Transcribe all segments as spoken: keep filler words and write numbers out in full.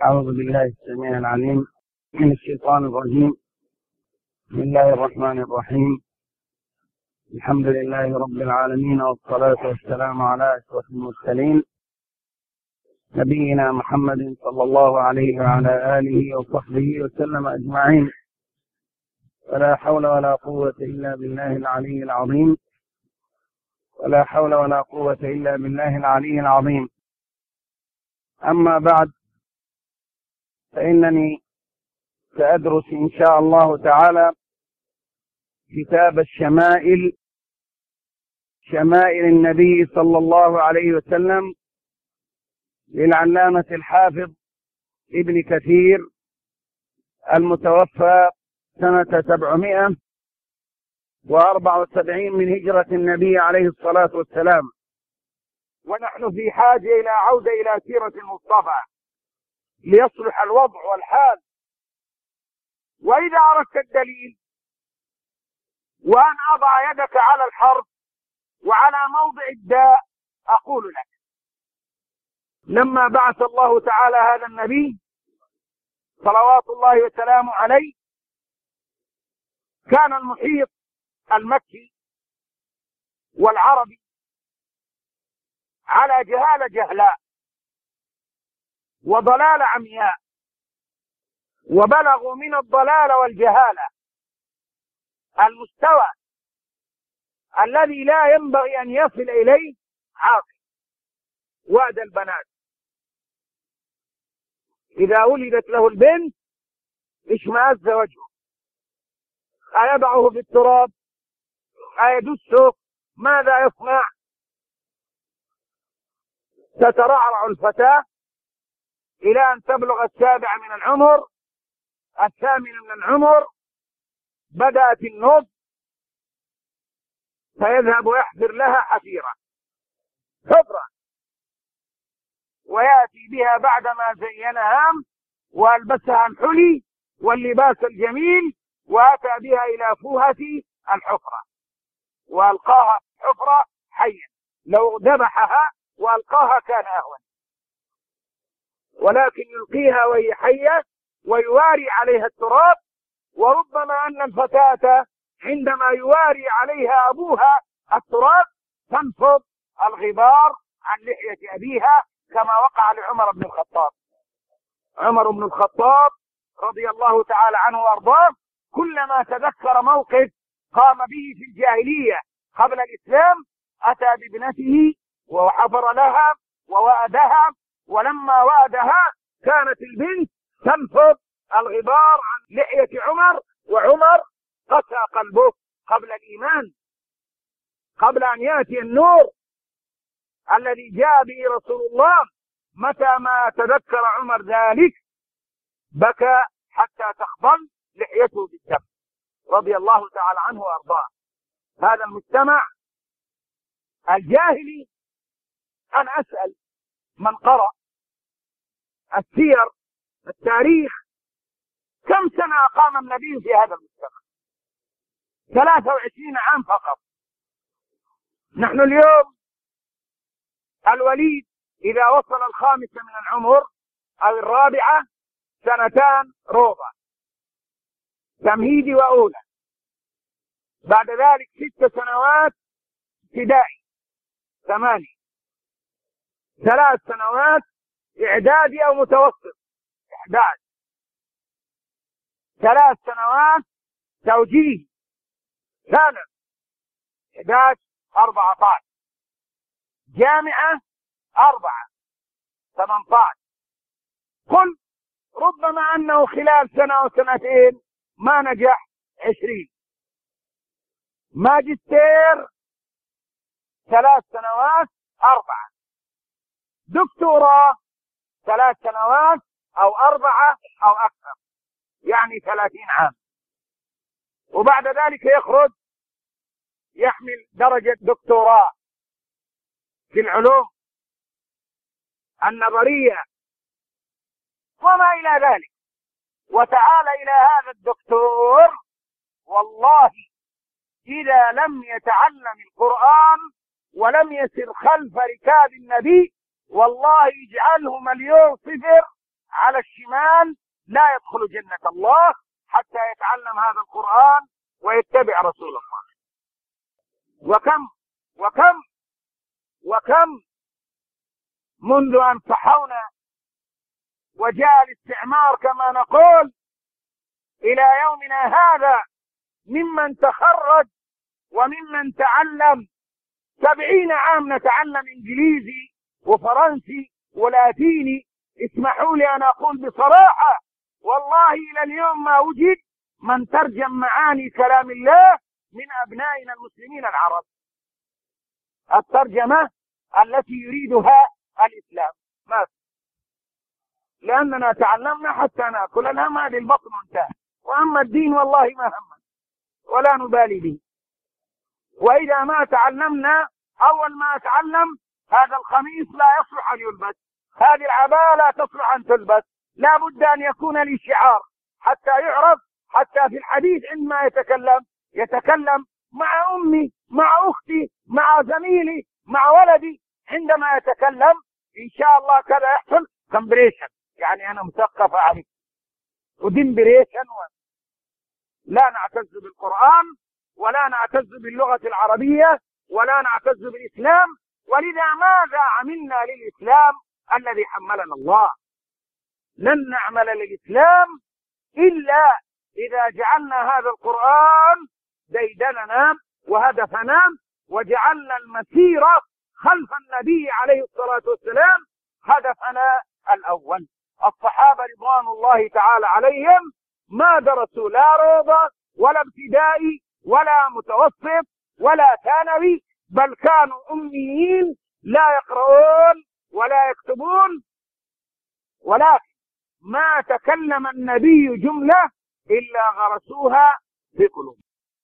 أعوذ بالله السميع العليم من الشيطان الرجيم. بسم الله الرحمن الرحيم. الحمد لله رب العالمين، والصلاة والسلام على أشرف المرسلين نبينا محمد صلى الله عليه وعلى آله وصحبه وسلم أجمعين. ولا حول ولا قوة إلا بالله العلي العظيم ولا حول ولا قوة إلا بالله العلي العظيم. أما بعد، فإنني سأدرس إن شاء الله تعالى كتاب الشمائل، شمائل النبي صلى الله عليه وسلم للعلامة الحافظ ابن كثير المتوفى سنة سبعمائة وأربعة وسبعين من هجرة النبي عليه الصلاة والسلام. ونحن في حاجة إلى عودة إلى سيرة المصطفى ليصلح الوضع والحال. وإذا أردت الدليل وأن أضع يدك على الحرف وعلى موضع الداء، أقول لك: لما بعث الله تعالى هذا النبي صلوات الله وسلامه عليه، كان المحيط المكي والعربي على جهالة جهلاء وضلال عمياء، وبلغوا من الضلال والجهالة المستوى الذي لا ينبغي أن يصل إليه عاقل. وأدى البنات إذا ولدت له البنت اشمأز وجهه، أيضعه في التراب، أيدسه، ماذا يصنع؟ تترعرع الفتاة إلى أن تبلغ السابع من العمر، الثامن من العمر، بدأت النضج، فيذهب ويحفر لها حفيرة حفرة، ويأتي بها بعدما زينها وألبسها الحلي واللباس الجميل، وأتى بها إلى فوهة الحفرة وألقاها في الحفرة حيا. لو ذبحها وألقاها كان أهون، ولكن يلقيها وهي حية ويواري عليها التراب. وربما أن الفتاة عندما يواري عليها أبوها التراب تنفض الغبار عن لحية أبيها، كما وقع لعمر بن الخطاب. عمر بن الخطاب رضي الله تعالى عنه وأرضاه، كلما تذكر موقف قام به في الجاهلية قبل الإسلام أتى بابنته وحفر لها ووأدها، ولما وأدها كانت البنت تنفض الغبار عن لحية عمر، وعمر قسى قلبه قبل الإيمان، قبل أن يأتي النور الذي جاء به رسول الله. متى ما تذكر عمر ذلك بكى حتى تخضل لحيته بالدم، رضي الله تعالى عنه وأرضاه. هذا المجتمع الجاهلي، أن أسأل من قرأ السير التاريخ كم سنة أقام النبي في هذا المجتمع؟ ثلاثة وعشرين عام فقط. نحن اليوم الوليد إذا وصل الخامسة من العمر أو الرابعة سنتان روضة تمهيدي وأولى، بعد ذلك ست سنوات ابتدائي ثمانية، ثلاث سنوات إعدادي أو متوسط إحدى عشر، ثلاث سنوات توجيهي ثانوي إحدى عشر أربعة عشر، جامعة أربعة ثمانية عشر. قل ربما أنه خلال سنة أو سنتين ما نجح عشرين. ماجستير ثلاث سنوات أربعة، دكتوراه ثلاث سنوات أو أربعة أو أكثر، يعني ثلاثين عام. وبعد ذلك يخرج يحمل درجة دكتوراه في العلوم النظرية وما إلى ذلك. وتعال إلى هذا الدكتور، والله إذا لم يتعلم القرآن ولم يسر خلف ركاب النبي والله يجعله مليون صفر على الشمال لا يدخل جنة الله حتى يتعلم هذا القرآن ويتبع رسول الله. وكم وكم وكم منذ أن صحونا وجاء الاستعمار كما نقول إلى يومنا هذا ممن تخرج وممن تعلم سبعين عام نتعلم إنجليزي وفرنسي ولاتيني. اسمحوا لي أن أقول بصراحة والله إلى اليوم ما وجد من ترجم معاني كلام الله من أبنائنا المسلمين العرب، الترجمة التي يريدها الإسلام ما في. لأننا تعلمنا حتى نأكل الهم هذه البطن انتهى، وأما الدين والله ما هم ولا نبالي به. وإذا ما تعلمنا أول ما أتعلم هذا القميص لا يصلح أن يلبس، هذه العباءة لا تصلح أن تلبس، لا بد أن يكون لي شعار حتى يعرف. حتى في الحديث عندما يتكلم يتكلم مع أمي مع أختي مع زميلي مع ولدي، عندما يتكلم إن شاء الله كذا يحصل كمبريشن، يعني أنا مثقف عليك ودمبريشن. لا نعتز بالقرآن ولا نعتز باللغة العربية ولا نعتز بالإسلام. ولذا ماذا عملنا للإسلام الذي حملنا الله؟ لن نعمل للإسلام إلا إذا جعلنا هذا القرآن ديدننا وهدفنا، وجعلنا المسيرة خلف النبي عليه الصلاة والسلام هدفنا الأول. الصحابة رضوان الله تعالى عليهم ما درسوا لا روضة ولا ابتدائي ولا متوسط ولا ثانوي، بل كانوا أميين لا يقرؤون ولا يكتبون، ولكن ما تكلم النبي جملة إلا غرسوها في قلوبهم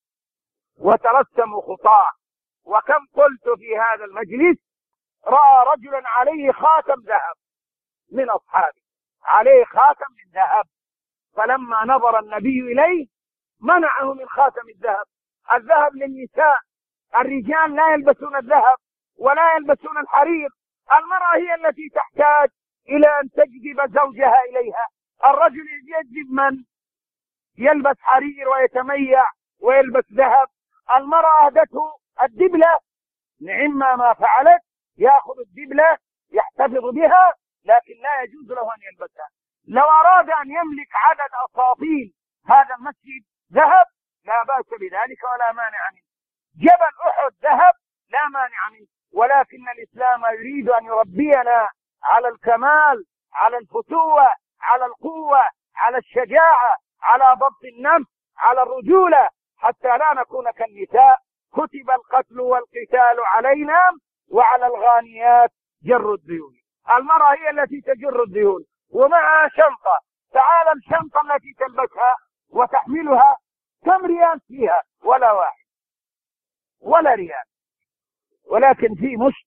وترسموا خطاه. وكم قلت في هذا المجلس رأى رجلا عليه خاتم ذهب من أصحابه، عليه خاتم من ذهب، فلما نظر النبي إليه منعه من خاتم الذهب. الذهب للنساء، الرجال لا يلبسون الذهب ولا يلبسون الحرير. المرأة هي التي تحتاج إلى أن تجذب زوجها إليها. الرجل يجذب من يلبس حرير ويتميع ويلبس ذهب. المرأة أهدته الدبلة، نعم ما فعلت، يأخذ الدبلة يحتفظ بها، لكن لا يجوز له أن يلبسها. لو أراد أن يملك عدد أساطين هذا المسجد ذهب لا بأس بذلك ولا مانع منه. جبل أحد ذهب لا مانع منه، ولكن الإسلام يريد أن يربينا على الكمال، على الفتوة، على القوة، على الشجاعة، على ضبط النفس، على الرجولة، حتى لا نكون كالنساء. كتب القتل والقتال علينا وعلى الغانيات جر الديون. المرأة هي التي تجر الديون ومعها شنطة. تعال الشنطة التي تلبسها وتحملها كم ريال فيها؟ ولا واحد ولا ريال، ولكن في مشت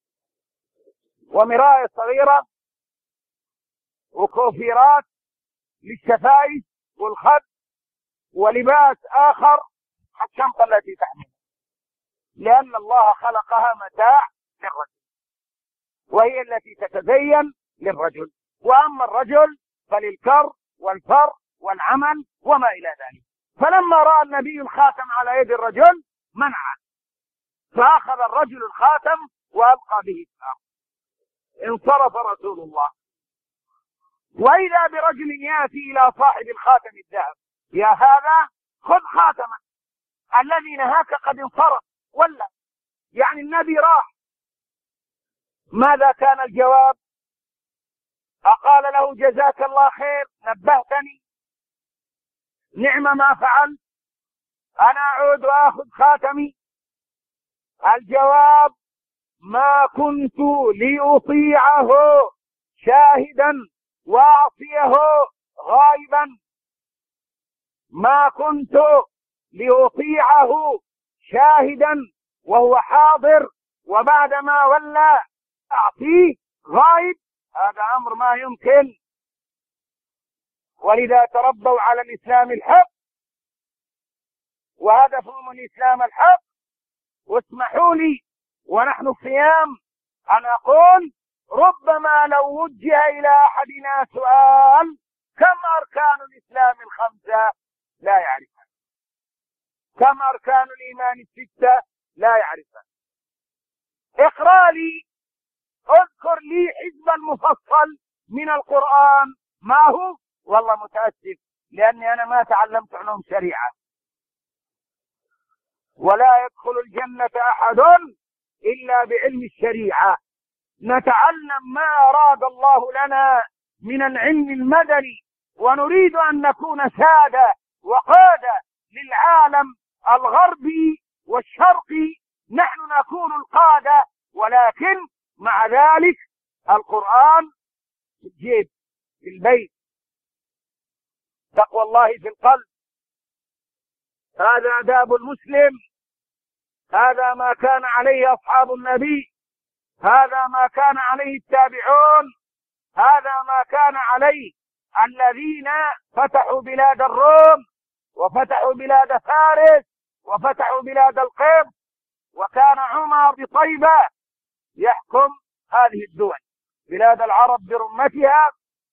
ومراية صغيرة وكوفيرات للشفايف والخد ولباس آخر الشنطة التي تحملها، لأن الله خلقها متاع للرجل وهي التي تتزين للرجل. وأما الرجل فللكر والفر والعمل وما إلى ذلك. فلما رأى النبي الخاتم على يد الرجل منعه، فأخذ الرجل الخاتم وألقى به النار. انصرف رسول الله، وإذا برجل يأتي إلى صاحب الخاتم الذهب: يا هذا خذ خاتمك، الذي نهاك قد انصرف ولا يعني النبي راح. ماذا كان الجواب؟ أقال له: جزاك الله خير، نبهتني، نعم ما فعل، أنا أعود وأخذ خاتمي. الجواب: ما كنت لأطيعه شاهدا وأعصيه غائبا، ما كنت لأطيعه شاهدا وهو حاضر، وبعدما ولى أعطيه غائب. هذا أمر ما يمكن. ولذا تربوا على الإسلام الحق وهدفهم الإسلام الحق. واسمحوا لي ونحن صيام أن أقول: ربما لو وجه إلى أحدنا سؤال كم أركان الإسلام الخمسة لا يعرفها، كم أركان الإيمان الستة لا يعرفها. اقرأ لي، اذكر لي حزبا مفصل من القرآن ما هو؟ والله متأسف لأني أنا ما تعلمت علوم شريعة. ولا يدخل الجنة أحد إلا بعلم الشريعة. نتعلم ما أراد الله لنا من العلم المدني، ونريد أن نكون سادة وقادة للعالم الغربي والشرقي. نحن نكون القادة، ولكن مع ذلك القرآن في الجيب، في البيت، تقوى الله في القلب. هذا آداب المسلم، هذا ما كان عليه أصحاب النبي، هذا ما كان عليه التابعون، هذا ما كان عليه الذين فتحوا بلاد الروم وفتحوا بلاد فارس وفتحوا بلاد القبط. وكان عمر بطيبة يحكم هذه الدول، بلاد العرب برمتها،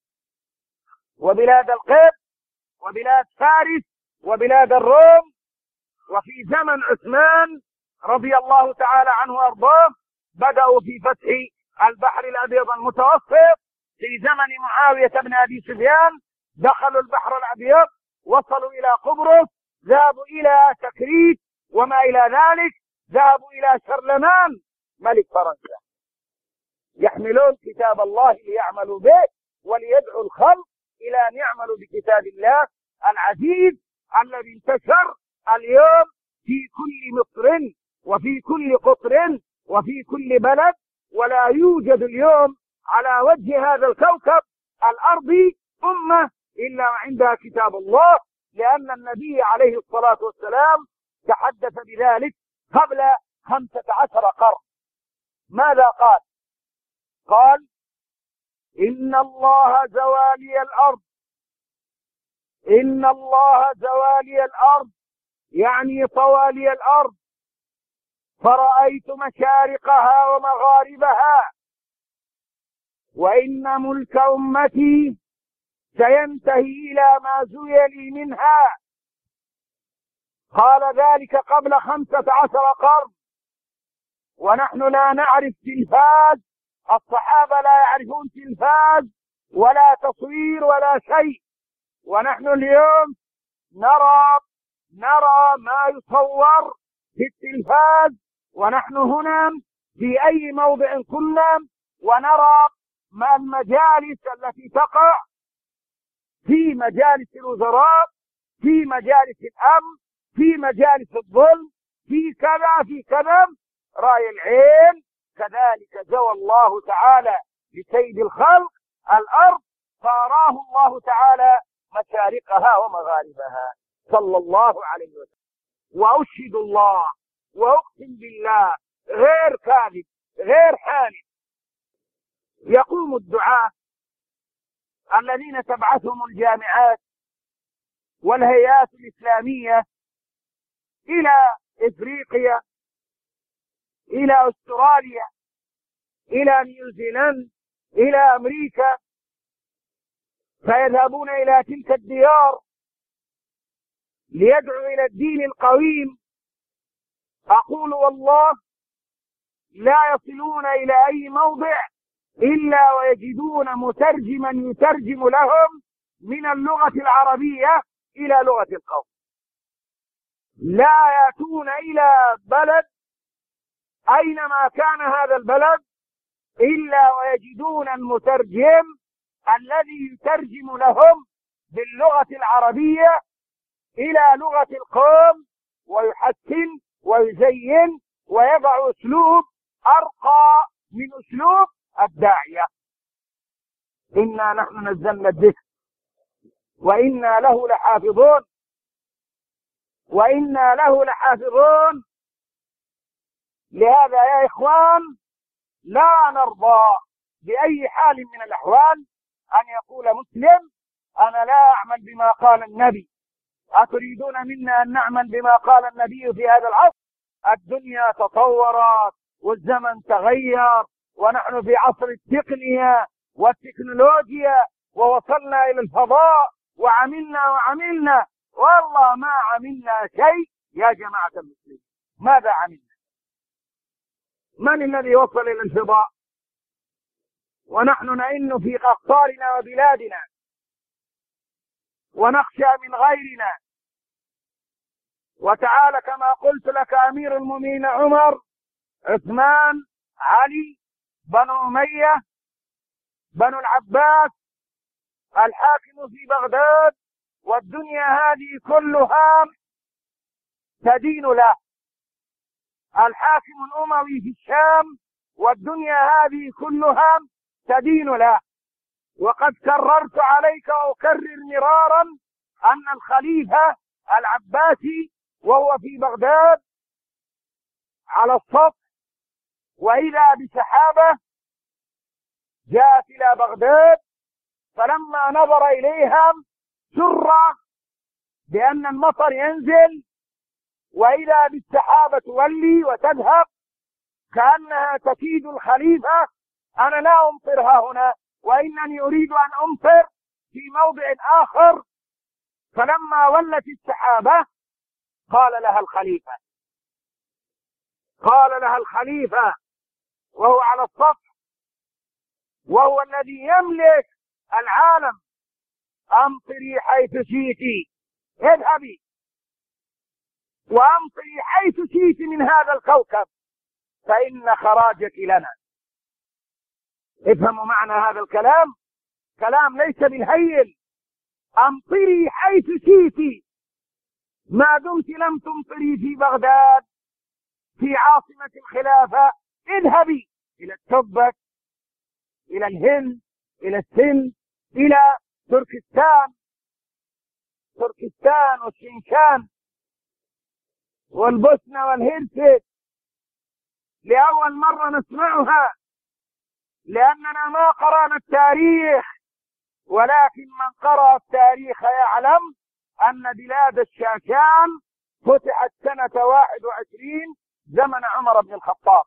وبلاد القبط، وبلاد فارس، وبلاد الروم. وفي زمن عثمان رضي الله تعالى عنه وارضاه بدأوا في فتح البحر الأبيض المتوسط. في زمن معاوية بن أبي سفيان دخلوا البحر الأبيض، وصلوا إلى قبرص، ذهبوا إلى تكريت وما إلى ذلك، ذهبوا إلى شرلمان ملك فرنسا، يحملون كتاب الله ليعملوا به وليدعوا الخلق إلى أن يعملوا بكتاب الله العزيز الذي انتشر اليوم في كل مصر وفي كل قطر وفي كل بلد. ولا يوجد اليوم على وجه هذا الكوكب الأرضي أمة إلا عندها كتاب الله، لأن النبي عليه الصلاة والسلام تحدث بذلك قبل خمسة عشر قرن. ماذا قال؟ قال: إن الله زوالي الأرض، إن الله زوالي الأرض يعني طوالي الأرض، فرأيت مشارقها ومغاربها، وإن ملك أمتي سينتهي إلى ما زوي منها. قال ذلك قبل خمسة عشر قرن، ونحن لا نعرف تلفاز، الصحابة لا يعرفون تلفاز ولا تصوير ولا شيء، ونحن اليوم نرى نرى ما يصور في التلفاز، ونحن هنا في أي موضع كنا، ونرى ما المجالس التي تقع في مجالس الوزراء، في مجالس الأمن، في مجالس الظلم، في كذا في كذا. رأي العين كذلك زوى الله تعالى لسيد الخلق الأرض، فأراه الله تعالى مشارقها ومغاربها صلى الله عليه وسلم. وأشهد الله وأقسم بالله غير كاذب غير حانث، يقوم الدعاة الذين تبعثهم الجامعات والهيئات الإسلامية إلى إفريقيا، إلى أستراليا، إلى نيوزيلند، إلى أمريكا، فيذهبون إلى تلك الديار ليدعوا إلى الدين القويم. أقول والله لا يصلون إلى أي موضع إلا ويجدون مترجما يترجم لهم من اللغة العربية إلى لغة القوم. لا يأتون إلى بلد أينما كان هذا البلد إلا ويجدون المترجم الذي يترجم لهم باللغة العربية إلى لغة القوم، ويحسن ويزين ويضع أسلوب أرقى من أسلوب الداعية. إنا نحن نزلنا الذكر وإنا له لحافظون، وإنا له لحافظون. لهذا يا إخوان لا نرضى بأي حال من الأحوال أن يقول مسلم: أنا لا أعمل بما قال النبي. أتريدون منا أن نعمل بما قال النبي في هذا العصر؟ الدنيا تطورت والزمن تغير ونحن في عصر التقنية والتكنولوجيا، ووصلنا إلى الفضاء وعملنا وعملنا، والله ما عملنا شيء يا جماعة المسلمين. ماذا عملنا؟ من الذي وصل إلى الفضاء؟ ونحن نئن في أقطارنا وبلادنا ونخشى من غيرنا. وتعالى كما قلت لك أمير المؤمنين عمر، عثمان، علي، بنو أمية، بنو العباس، الحاكم في بغداد، والدنيا هذه كلها تدين له. الحاكم الأموي في الشام، والدنيا هذه كلها تدين له. وقد كررت عليك وأكرر مرارا أن الخليفة العباسي وهو في بغداد على السطح، وإذا بسحابة جاءت إلى بغداد، فلما نظر إليها سر بأن المطر ينزل، وإذا بالسحابة تولي وتذهب كأنها تكيد الخليفة. أنا لا أمطرها هنا، وإنني أريد أن أمطر في موضع آخر. فلما ولت السحابة قال لها الخليفة قال لها الخليفة وهو على السطح، وهو الذي يملك العالم: أمطري حيث شئت، اذهبي وأمطري حيث شئت من هذا الكوكب، فإن خراجك لنا. افهموا معنى هذا الكلام، كلام ليس بالهين. أمطري حيث شئت، ما دمت لم تمطري في بغداد في عاصمة الخلافة، اذهبي إلى التبت، إلى الهند، إلى السند، إلى تركستان تركستان والشيشان والبوسنة والهرسك. لأول مرة نسمعها، لأننا ما قرأنا التاريخ، ولكن من قرأ التاريخ يعلم أن بلاد الشاشان فتحت سنة واحد وعشرين زمن عمر بن الخطاب.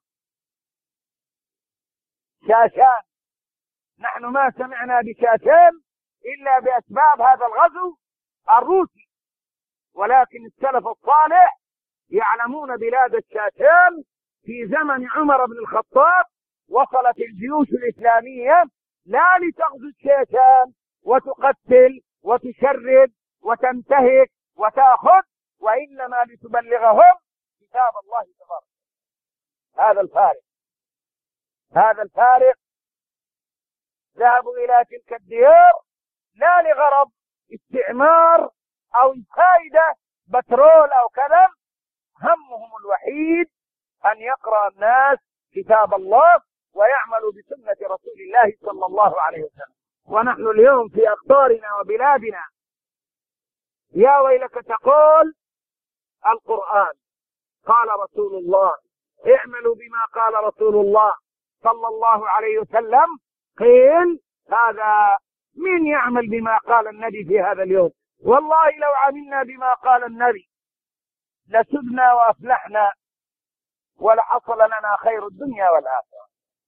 شاشان، نحن ما سمعنا بشاشان إلا بأسباب هذا الغزو الروسي، ولكن السلف الصالح يعلمون بلاد الشاشان في زمن عمر بن الخطاب. وصلت الجيوش الإسلامية لا لتغزو الشاشان وتقتل وتشرد وتنتهك وتأخذ، وإنما لتبلغهم كتاب الله تبارك. هذا الفارق هذا الفارق ذهبوا إلى تلك الديار لا لغرض استعمار أو فائدة بترول أو كذا، همهم الوحيد أن يقرأ الناس كتاب الله ويعملوا بسنة رسول الله صلى الله عليه وسلم. ونحن اليوم في أقطارنا وبلادنا يا ويلك تقول القرآن قال رسول الله، اعملوا بما قال رسول الله صلى الله عليه وسلم. قيل هذا من يعمل بما قال النبي في هذا اليوم؟ والله لو عملنا بما قال النبي لسدنا وأفلحنا ولحصل لنا خير الدنيا والآخرة.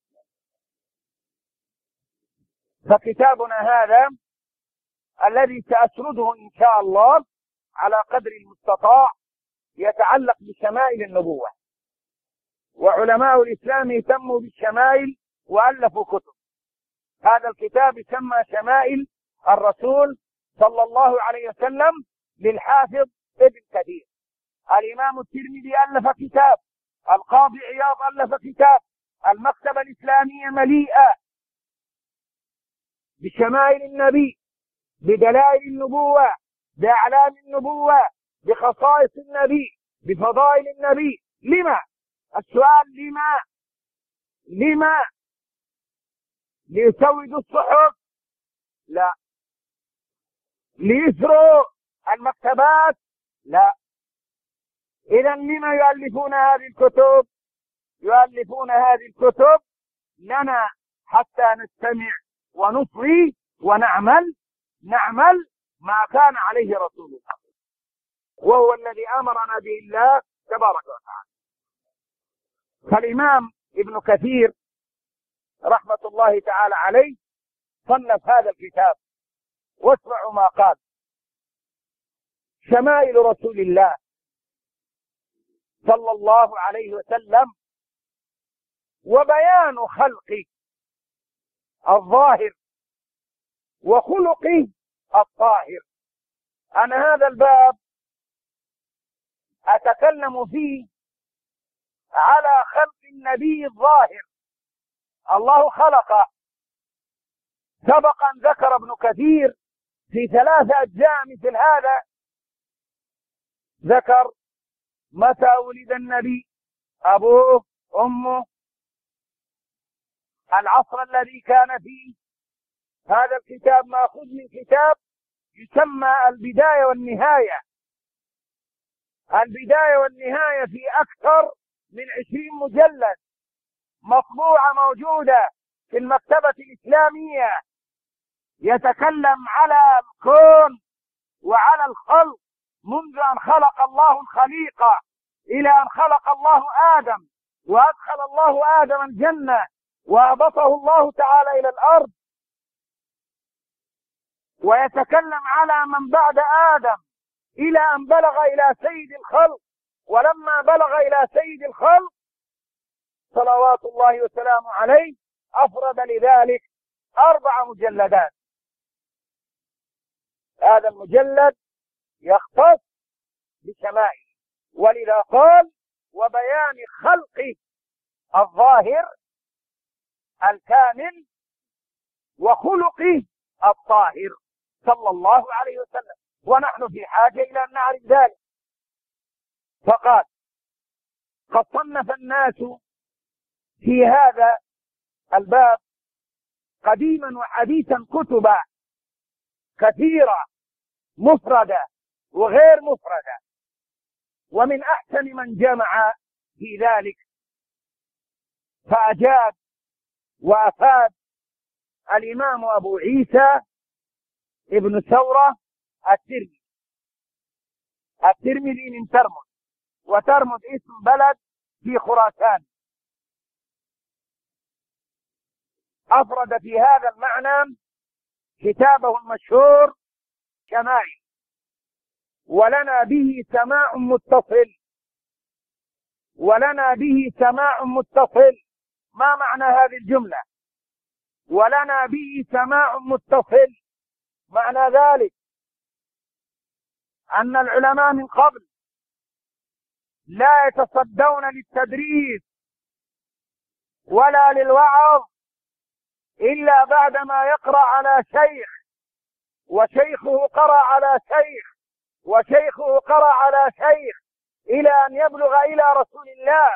فكتابنا هذا الذي سأسرده إن شاء الله على قدر المستطاع يتعلق بشمائل النبوة، وعلماء الإسلام اهتموا بالشمائل وألفوا كتب. هذا الكتاب يسمى شمائل الرسول صلى الله عليه وسلم للحافظ ابن كثير. الإمام الترمذي ألف كتاب، القاضي عياض ألف كتاب، المكتبة الإسلامية مليئة بشمائل النبي، بدلائل النبوة، بأعلام النبوة، بخصائص النبي، بفضائل النبي. لما؟ السؤال لما؟ لما؟ ليسودوا الصحف؟ لا. ليسروا المكتبات؟ لا. إذا لما يؤلفون هذه الكتب؟ يؤلفون هذه الكتب لنا حتى نستمع ونصغي ونعمل نعمل ما كان عليه رسول الله، وهو الذي أمرنا به الله تبارك وتعالى. فالإمام ابن كثير رحمة الله تعالى عليه صنف هذا الكتاب، واسمعوا ما قال: شمائل رسول الله صلى الله عليه وسلم وبيان خلقه الظاهر وخلقه الطاهر. أنا هذا الباب أتكلم فيه على خلق النبي الظاهر، الله خلقه. سبق أن ذكر ابن كثير في ثلاثة أجزاء مثل هذا، ذكر متى ولد النبي، أبوه، أمه، العصر الذي كان فيه. هذا الكتاب مأخوذ من كتاب يسمى البداية والنهاية. البداية والنهاية في أكثر من عشرين مجلد، مطبوعة موجودة في المكتبة الإسلامية، يتكلم على الكون وعلى الخلق منذ أن خلق الله الخليقة إلى أن خلق الله آدم وأدخل الله آدم الجنة وأهبطه الله تعالى إلى الأرض، ويتكلم على من بعد آدم إلى أن بلغ إلى سيد الخلق. ولما بلغ إلى سيد الخلق صلوات الله وسلامه عليه أفرد لذلك أربع مجلدات. هذا المجلد يختص بشمائل، ولذا قال: وبيان خلقه الظاهر الكامل وخلقه الطاهر صلى الله عليه وسلم، ونحن في حاجة إلى أن نعرف ذلك. فقال: قد صنف الناس في هذا الباب قديما وحديثا كتبا كثيرة مفردة وغير مفردة، ومن أحسن من جمع في ذلك فأجاد وأفاد الإمام أبو عيسى ابن ثورة الترمذي. الترمذي من ترمذ، وترمذ اسم بلد في خراسان. أفرد في هذا المعنى كتابه المشهور شمائل، ولنا به سماع متصل ولنا به سماع متصل ما معنى هذه الجملة؟ ولنا به سماع متصل معنى ذلك أن العلماء من قبل لا يتصدون للتدريس ولا للوعظ إلا بعدما يقرأ على شيخ، وشيخه قرأ على شيخ، وشيخه قرأ على شيخ، إلى أن يبلغ إلى رسول الله.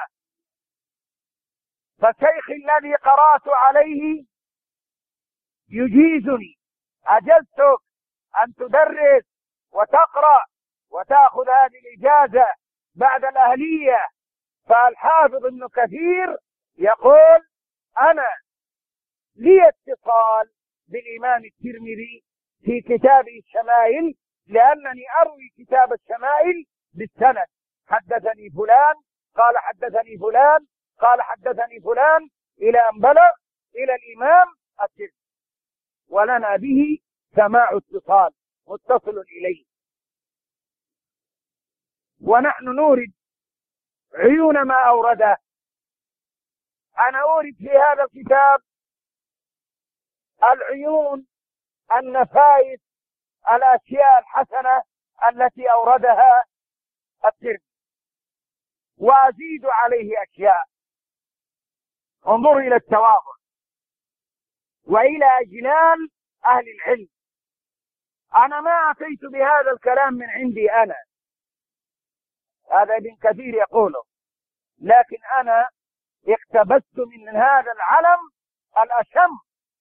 فشيخ الذي قرأت عليه يجيزني، أجزتك أن تدرس وتقرأ وتأخذ هذه الإجازة بعد الأهلية. فالحافظ ابن كثير يقول: أنا لي اتصال بالإمام الترمذي في كتابه الشمائل، لأنني أروي كتاب الشمائل بالسند، حدثني فلان قال حدثني فلان قال حدثني فلان، إلى أن بلغ إلى الإمام الترمذي، ولنا به سماع اتصال متصل إليه. ونحن نورد عيون ما أورده. أنا أورد في هذا الكتاب العيون، النفائس، الأشياء الحسنة التي أوردها الترمذي، وأزيد عليه أشياء. انظر إلى التواضع وإلى أجلال أهل العلم. أنا ما أتيت بهذا الكلام من عندي أنا، هذا ابن كثير يقوله، لكن أنا اقتبست من هذا العلم الأشم،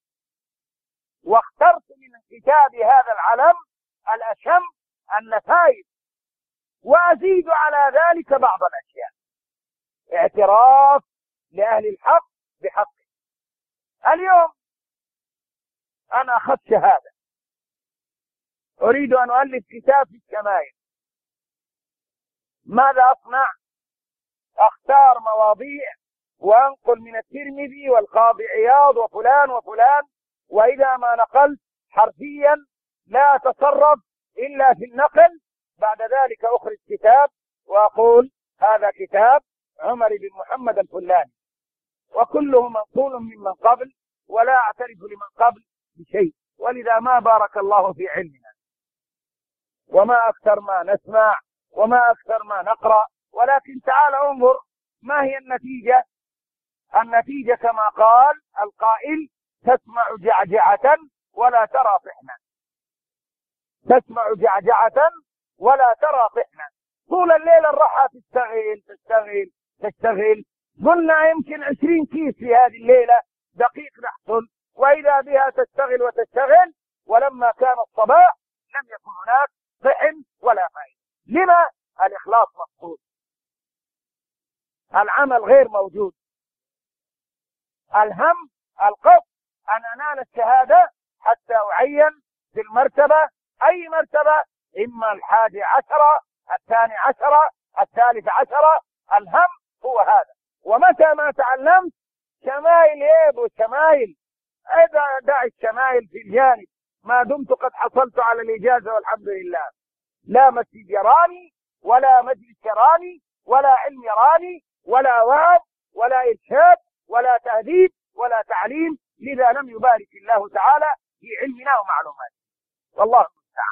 واخترت من كتاب هذا العلم الأشم النفائس، وأزيد على ذلك بعض الأشياء، اعتراف لأهل الحق بحقه. اليوم أنا أخذت شهادة، أريد أن أؤلف كتاب في الشمائل. ماذا أصنع؟ أختار مواضيع وأنقل من الترمذي والقاضي عياض وفلان وفلان، وإذا ما نقلت حرفيا لا أتصرف إلا في النقل. بعد ذلك أخرج كتاب وأقول هذا كتاب عمر بن محمد الفلاني، وكله منقول ممن قبل، ولا أعترف لمن قبل بشيء. ولذا ما بارك الله في علمنا، وما أكثر ما نسمع وما أكثر ما نقرأ. ولكن تعال انظر ما هي النتيجة. النتيجة كما قال القائل: تسمع جعجعة ولا ترى طحنا. تسمع جعجعة ولا ترى طحنا. طول الليل الرحى تشتغل تشتغل تشتغل. قلنا يمكن عشرين كيس في هذه الليلة دقيق نحصل، وإذا بها تشتغل وتشتغل، ولما كان الصباح لم يكن هناك طحن ولا فائدة. لما؟ الإخلاص مفقود، العمل غير موجود. الهم القصد أن أنال الشهادة حتى أعين في المرتبة، أي مرتبة، إما الحادي عشرة، الثاني عشرة، الثالث عشرة. الهم هو هذا. ومتى ما تعلمت شمايل يابو شمايل، إذا دع الشمايل في الجانب ما دمت قد حصلت على الإجازة والحمد لله. لا مسجد يراني ولا مجلس يراني ولا علم يراني ولا وعظ ولا إرشاد ولا تهذيب ولا تعليم. لذا لم يبارك الله تعالى في علمنا ومعلوماتنا، والله المستعان.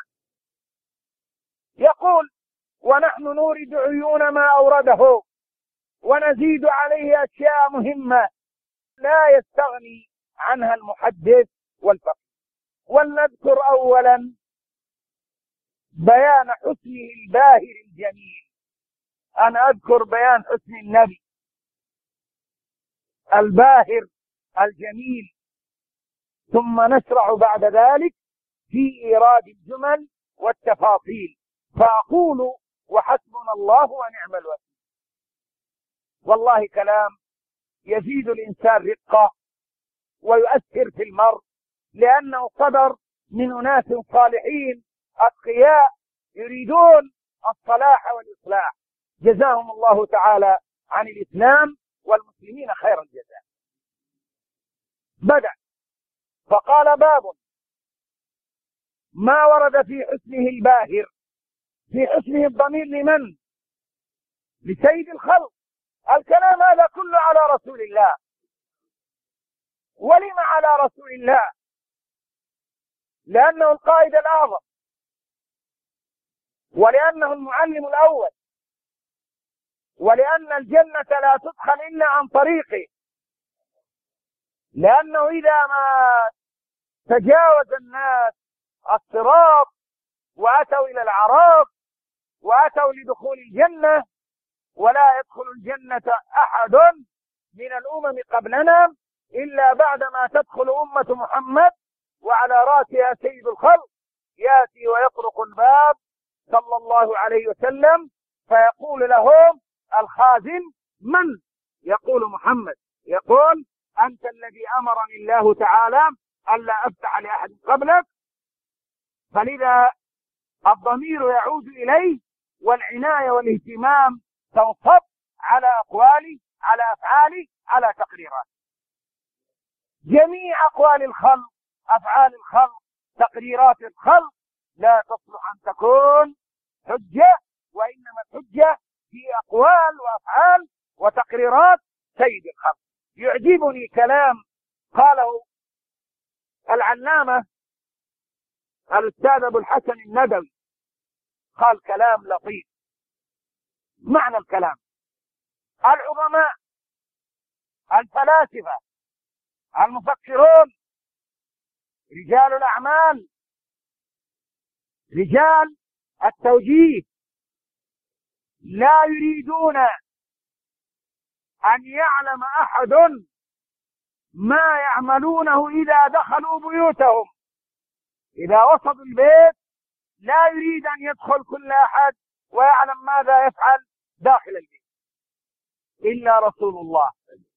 يقول: ونحن نورد عيون ما أورده ونزيد عليه أشياء مهمة لا يستغني عنها المحدث والفقيه. ولنذكر أولا بيان حسنه الباهر الجميل. أنا أذكر بيان حسن النبي الباهر الجميل، ثم نشرع بعد ذلك في إيراد الجمل والتفاصيل. فأقول: وحسبنا الله ونعم الوكيل. والله كلام يزيد الإنسان رقة ويؤثر في المرء، لأنه صدر من أناس صالحين أتقياء يريدون الصلاح والإصلاح. جزاهم الله تعالى عن الإسلام والمسلمين خير الجزاء. بدأ فقال: باب ما ورد في حسنه الباهر. في حسنه الضمير لمن؟ لسيد الخلق. الكلام هذا كله على رسول الله. ولم على رسول الله؟ لأنه القائد الأعظم، ولأنه المعلم الأول، ولأن الجنة لا تدخل إلا عن طريقه، لأنه إذا ما تجاوز الناس الصراط وأتوا إلى الأعراف وأتوا لدخول الجنة، ولا يدخل الجنة أحد من الأمم قبلنا إلا بعدما تدخل أمة محمد وعلى رأسها سيد الخلق، يأتي ويطرق الباب صلى الله عليه وسلم فيقول لهم الخازن: من؟ يقول: محمد. يقول: أنت الذي أمرني الله تعالى ألا أفتح لأحد قبلك. فلذا الضمير يعود إليه، والعناية والاهتمام تنصب على أقوالي، على أفعالي، على تقريرات. جميع أقوال الخلق، أفعال الخلق، تقريرات الخلق لا تصلح أن تكون حجة، وإنما الحجة في أقوال وأفعال وتقريرات سيد الخلق. يعجبني كلام قاله العلامة الأستاذ أبو الحسن الندوي، قال كلام لطيف. معنى الكلام: العظماء، الفلاسفة، المفكرون، رجال الأعمال، رجال التوجيه، لا يريدون أن يعلم أحد ما يعملونه إذا دخلوا بيوتهم. إذا وصلوا البيت لا يريد أن يدخل كل أحد ويعلم ماذا يفعل داخل البيت إلا رسول الله.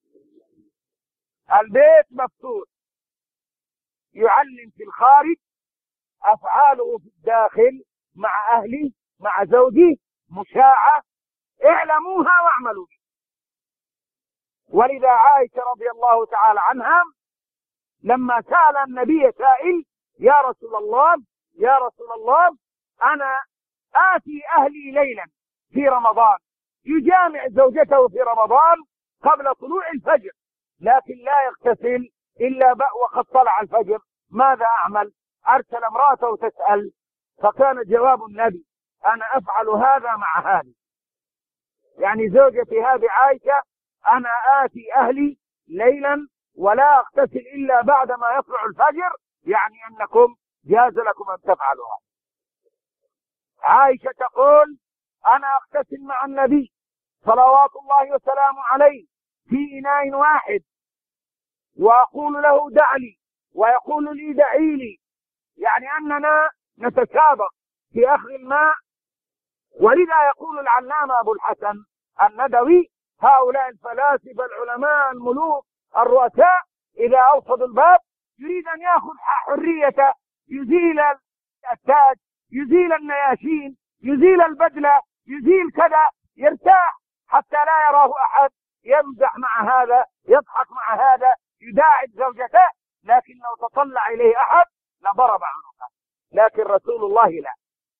البيت مفتوح، يعلم في الخارج، أفعاله في الداخل مع أهله مع زوجه مشاعة، اعلموها واعملوا بها. ولذا عائشة رضي الله تعالى عنها لما سأل النبي سائل: يا رسول الله يا رسول الله أنا آتي أهلي ليلا في رمضان، يجامع زوجته في رمضان قبل طلوع الفجر، لكن لا يغتسل إلا وقد طلع الفجر، ماذا أعمل؟ أرسل امرأته تسأل، فكان جواب النبي: أنا أفعل هذا مع هذه، يعني زوجتي هذه عائشة أنا آتي أهلي ليلا ولا أغتسل إلا بعدما يطلع الفجر، يعني أنكم جاز لكم أن تفعلوا هذا. عائشة تقول: أنا أغتسل مع النبي صلوات الله وسلامه عليه في إناء واحد، وأقول له دع لي ويقول لي دعي لي، يعني أننا نتسابق في أخذ الماء. ولذا يقول العلامة أبو الحسن الندوي: هؤلاء الفلاسفة العلماء الملوك الرؤساء إذا أوصدوا الباب يريد أن يأخذ حريته، يزيل التاج، يزيل النياشين، يزيل البدلة، يزيل كذا، يرتاح حتى لا يراه أحد، يمزح مع هذا، يضحك مع هذا، يداعب زوجته، لكن لو تطلع إليه أحد لضرب عنقه، لكن رسول الله لا.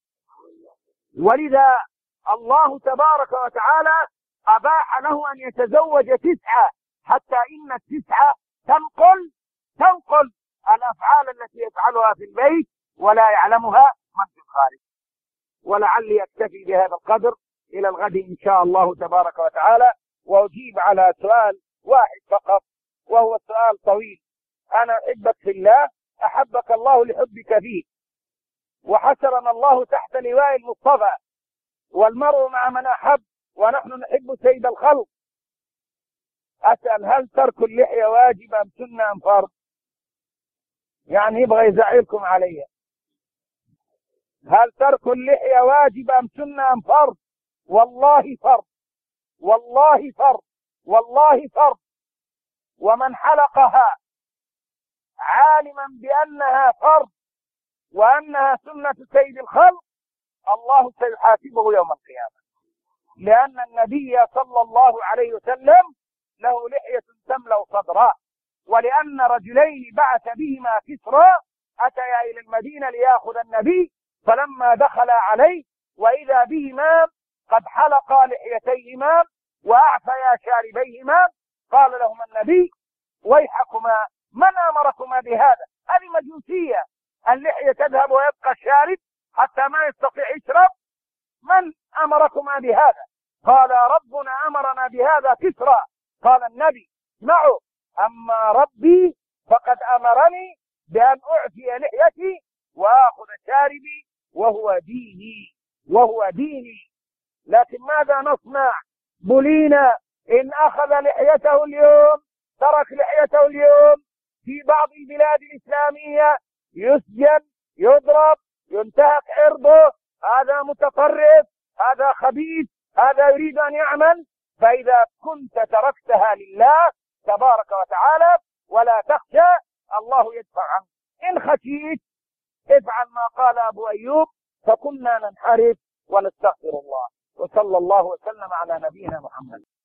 ولذا الله تبارك وتعالى أباح له أن يتزوج تسعة، حتى إن التسعة تنقل تنقل الأفعال التي يفعلها في البيت ولا يعلمها من في الخارج. ولعلي أكتفي بهذا القدر إلى الغد إن شاء الله تبارك وتعالى، وأجيب على سؤال واحد فقط، وهو سؤال طويل: أنا أحبك في الله، أحبك الله لحبك فيه، وحشرنا الله تحت لواء المصطفى، والمرء مع من أحب، ونحن نحب سيد الخلق. أسأل: هل ترك اللحية واجب أم سنة أم فرض؟ يعني يبغى يزعلكم علي. هل ترك اللحية واجب أم سنة أم فرض؟ والله فرض، والله فرض، والله فرض. ومن حلقها عالما بأنها فرض وأنها سنة سيد الخلق الله سيحاسبه يوم القيامة، لأن النبي صلى الله عليه وسلم له لحية تملأ صدره، ولأن رجلين بعث بهما كسرى أتيا إلى المدينة ليأخذ النبي، فلما دخل عليه وإذا بهما قد حلقا لحيتيهما وأعفيا شاربيهما، قال لهما النبي: ويحكما، من أمركما بهذا؟ هذه مجوسية، اللحية تذهب ويبقى الشارب حتى ما يستطيع يشرب، من أمركما بهذا؟ قال: ربنا أمرنا بهذا كسرى. قال النبي: اسمعوا، أما ربي فقد أمرني بأن أعفي لحيتي وآخذ شاربي وهو ديني وهو ديني. لكن ماذا نصنع؟ بلينا إن أخذ لحيته اليوم، ترك لحيته اليوم، في بعض البلاد الإسلامية يسجن، يضرب، ينتهك عرضه، هذا متطرف، هذا خبيث، هذا يريد أن يعمل. فإذا كنت تركتها لله تبارك وتعالى ولا تخشى، الله يدفع عنك. إن خشيت افعل ما قال أبو أيوب: فكنا ننحرف ونستغفر الله. وصلى الله وسلم على نبينا محمد.